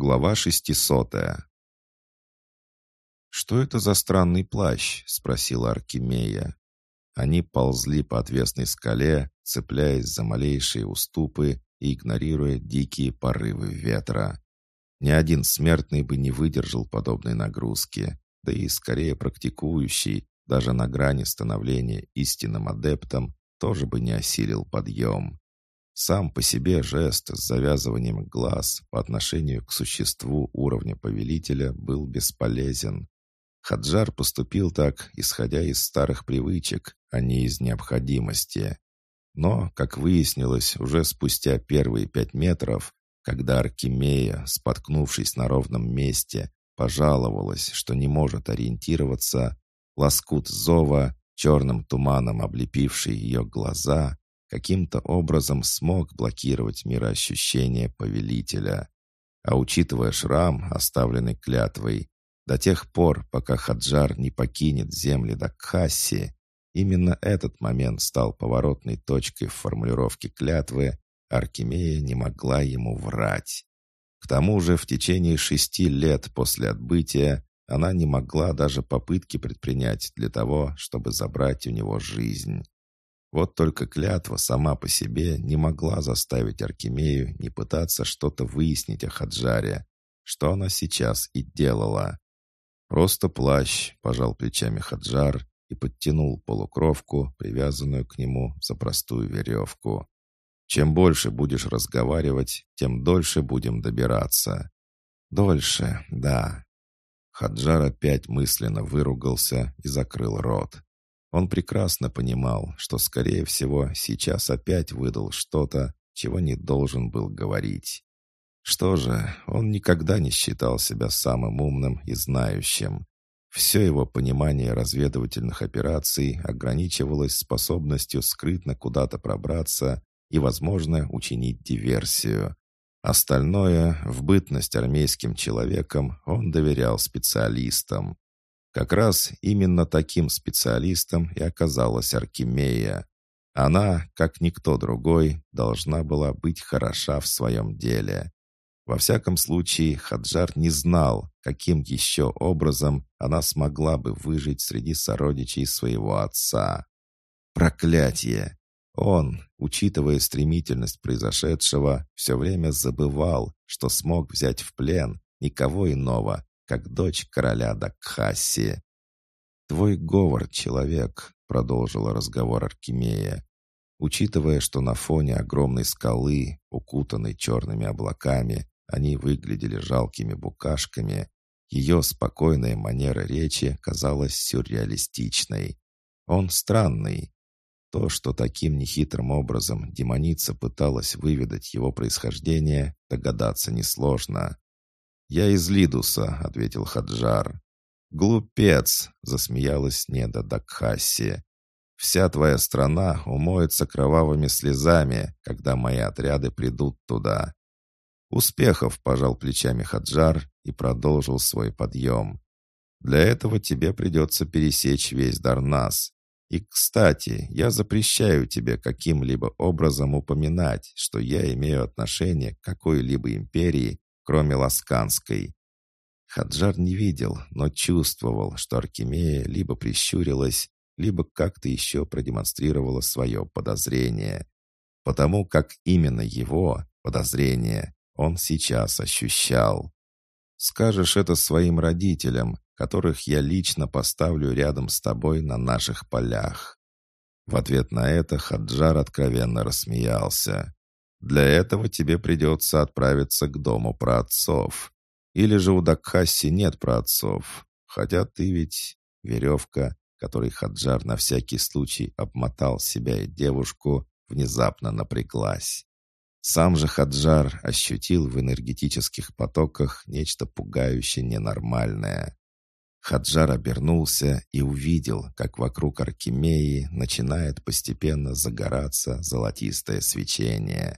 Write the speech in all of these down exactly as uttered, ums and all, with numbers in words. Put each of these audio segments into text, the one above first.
Глава шестисотая. «Что это за странный плащ?» — спросила Аркемия. Они ползли по отвесной скале, цепляясь за малейшие уступы и игнорируя дикие порывы ветра. Ни один смертный бы не выдержал подобной нагрузки, да и скорее практикующий, даже на грани становления истинным адептом, тоже бы не осилил подъем. Сам по себе жест с завязыванием глаз по отношению к существу уровня повелителя был бесполезен. Хаджар поступил так, исходя из старых привычек, а не из необходимости. Но, как выяснилось, уже спустя первые пять метров, когда Аркемия, споткнувшись на ровном месте, пожаловалась, что не может ориентироваться, лоскут зова, черным туманом облепивший ее глаза, каким-то образом смог блокировать мироощущение повелителя. А учитывая шрам, оставленный клятвой, до тех пор, пока Хаджар не покинет земли Дакхаси, именно этот момент стал поворотной точкой в формулировке клятвы, Аркемия не могла ему врать. К тому же в течение шести лет после отбытия она не могла даже попытки предпринять для того, чтобы забрать у него жизнь. Вот только клятва сама по себе не могла заставить Аркемию не пытаться что-то выяснить о Хаджаре, что она сейчас и делала. «Просто плащ», — пожал плечами Хаджар и подтянул полукровку, привязанную к нему за простую веревку. «Чем больше будешь разговаривать, тем дольше будем добираться». «Дольше, да». Хаджар опять мысленно выругался и закрыл рот. Он прекрасно понимал, что, скорее всего, сейчас опять выдал что-то, чего не должен был говорить. Что же, он никогда не считал себя самым умным и знающим. Все его понимание разведывательных операций ограничивалось способностью скрытно куда-то пробраться и, возможно, учинить диверсию. Остальное, в бытность армейским человеком, он доверял специалистам. Как раз именно таким специалистом и оказалась Аркемия. Она, как никто другой, должна была быть хороша в своем деле. Во всяком случае, Хаджар не знал, каким еще образом она смогла бы выжить среди сородичей своего отца. Проклятие! Он, учитывая стремительность произошедшего, все время забывал, что смог взять в плен никого иного, как дочь короля Дакхаси. «Твой говор, человек», — продолжила разговор Аркемия. Учитывая, что на фоне огромной скалы, укутанной черными облаками, они выглядели жалкими букашками, ее спокойная манера речи казалась сюрреалистичной. Он странный. То, что таким нехитрым образом демоница пыталась выведать его происхождение, догадаться несложно. «Я из Лидуса», — ответил Хаджар. «Глупец», — засмеялась Неда Дакхаси. «Вся твоя страна умоется кровавыми слезами, когда мои отряды придут туда». «Успехов», — пожал плечами Хаджар и продолжил свой подъем. «Для этого тебе придется пересечь весь Дарнас. И, кстати, я запрещаю тебе каким-либо образом упоминать, что я имею отношение к какой-либо империи, кроме Ласканской». Хаджар не видел, но чувствовал, что Аркемия либо прищурилась, либо как-то еще продемонстрировала свое подозрение. Потому как именно его подозрение он сейчас ощущал. «Скажешь это своим родителям, которых я лично поставлю рядом с тобой на наших полях». В ответ на это Хаджар откровенно рассмеялся. «Для этого тебе придется отправиться к дому праотцов. Или же у Дакхаси нет праотцов. Хотя ты ведь...» Веревка, которой Хаджар на всякий случай обмотал себя и девушку, внезапно напряглась. Сам же Хаджар ощутил в энергетических потоках нечто пугающе ненормальное. Хаджар обернулся и увидел, как вокруг Аркемии начинает постепенно загораться золотистое свечение.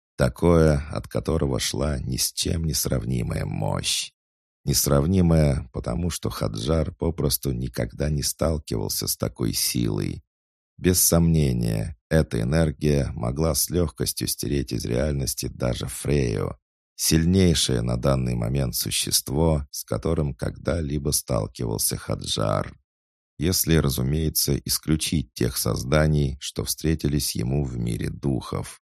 Такое, от которого шла ни с чем не сравнимая мощь. Несравнимая, потому что Хаджар попросту никогда не сталкивался с такой силой. Без сомнения, эта энергия могла с легкостью стереть из реальности даже Фрею. Сильнейшее на данный момент существо, с которым когда-либо сталкивался Хаджар. Если, разумеется, исключить тех созданий, что встретились ему в мире духов.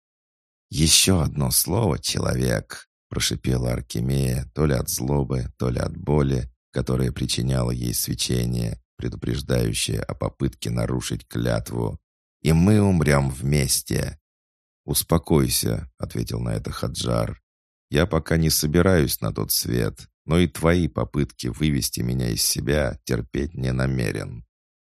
«Еще одно слово, человек!» — прошипела Аркемия, то ли от злобы, то ли от боли, которая причиняла ей свечение, предупреждающее о попытке нарушить клятву. «И мы умрем вместе!» «Успокойся», — ответил на это Хаджар. «Я пока не собираюсь на тот свет, но и твои попытки вывести меня из себя терпеть не намерен».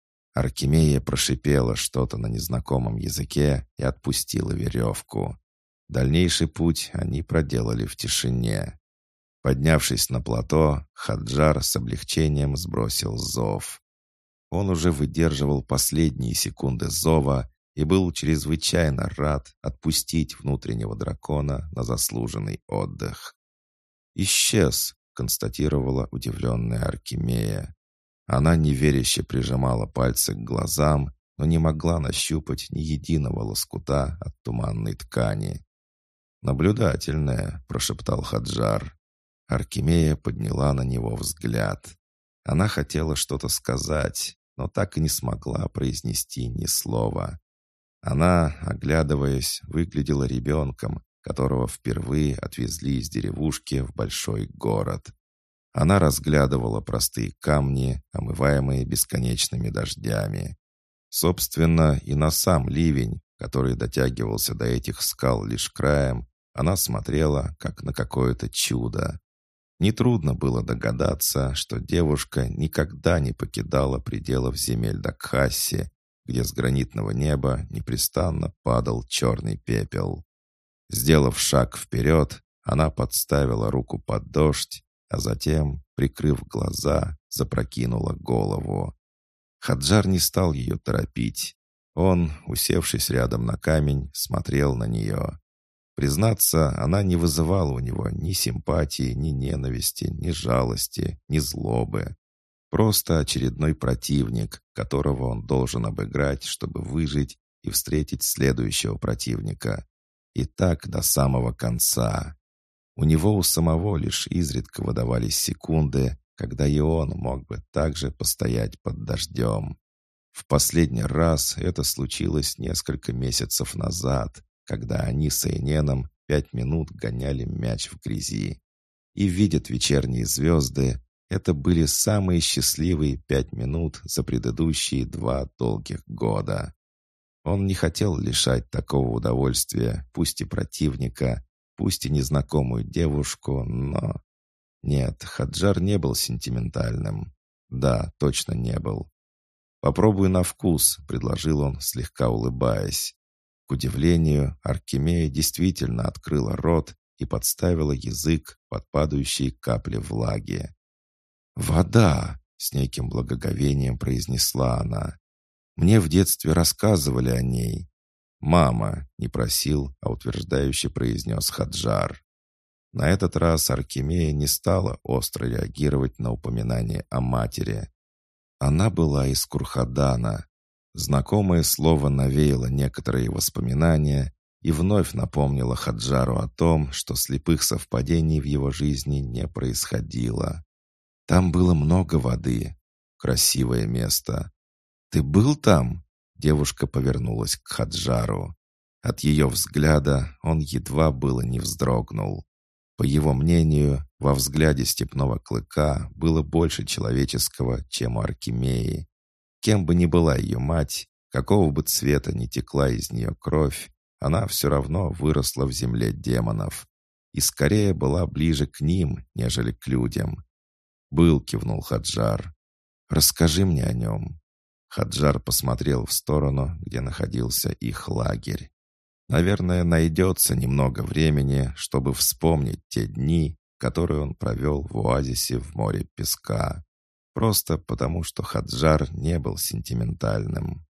Аркемия прошипела что-то на незнакомом языке и отпустила веревку. Дальнейший путь они проделали в тишине. Поднявшись на плато, Хаджар с облегчением сбросил зов. Он уже выдерживал последние секунды зова и был чрезвычайно рад отпустить внутреннего дракона на заслуженный отдых. «Исчез», — констатировала удивленная Аркемия. Она неверяще прижимала пальцы к глазам, но не могла нащупать ни единого лоскута от туманной ткани. «Наблюдательная», — прошептал Хаджар. Аркемия подняла на него взгляд. Она хотела что-то сказать, но так и не смогла произнести ни слова. Она, оглядываясь, выглядела ребенком, которого впервые отвезли из деревушки в большой город. Она разглядывала простые камни, омываемые бесконечными дождями. Собственно, и на сам ливень, который дотягивался до этих скал лишь краем, она смотрела, как на какое-то чудо. Нетрудно было догадаться, что девушка никогда не покидала пределов земель Дакхасси, где с гранитного неба непрестанно падал черный пепел. Сделав шаг вперед, она подставила руку под дождь, а затем, прикрыв глаза, запрокинула голову. Хаджар не стал ее торопить. Он, усевшись рядом на камень, смотрел на нее. Признаться, она не вызывала у него ни симпатии, ни ненависти, ни жалости, ни злобы. Просто очередной противник, которого он должен обыграть, чтобы выжить и встретить следующего противника. И так до самого конца. У него у самого лишь изредка выдавались секунды, когда и он мог бы также постоять под дождем. В последний раз это случилось несколько месяцев назад, когда они с Эйненом пять минут гоняли мяч в грязи. И видят вечерние звезды, это были самые счастливые пять минут за предыдущие два долгих года. Он не хотел лишать такого удовольствия, пусть и противника, пусть и незнакомую девушку, но... Нет, Хаджар не был сентиментальным. Да, точно не был. «Попробуй на вкус», — предложил он, слегка улыбаясь. К удивлению, Аркемия действительно открыла рот и подставила язык под падающие капли влаги. «Вода!» — с неким благоговением произнесла она. «Мне в детстве рассказывали о ней». «Мама!» — не просил, а утверждающе произнес Хаджар. На этот раз Аркемия не стала остро реагировать на упоминание о матери. Она была из Курхадана. Знакомое слово навеяло некоторые воспоминания и вновь напомнило Хаджару о том, что слепых совпадений в его жизни не происходило. Там было много воды. Красивое место. «Ты был там?» Девушка повернулась к Хаджару. От ее взгляда он едва было не вздрогнул. По его мнению, во взгляде степного клыка было больше человеческого, чем у Аркемии. Кем бы ни была ее мать, какого бы цвета ни текла из нее кровь, она все равно выросла в земле демонов. И скорее была ближе к ним, нежели к людям. «Был», — кивнул Хаджар. «Расскажи мне о нем». Хаджар посмотрел в сторону, где находился их лагерь. Наверное, найдется немного времени, чтобы вспомнить те дни, которые он провел в оазисе в море песка. Просто потому, что Хаджар не был сентиментальным.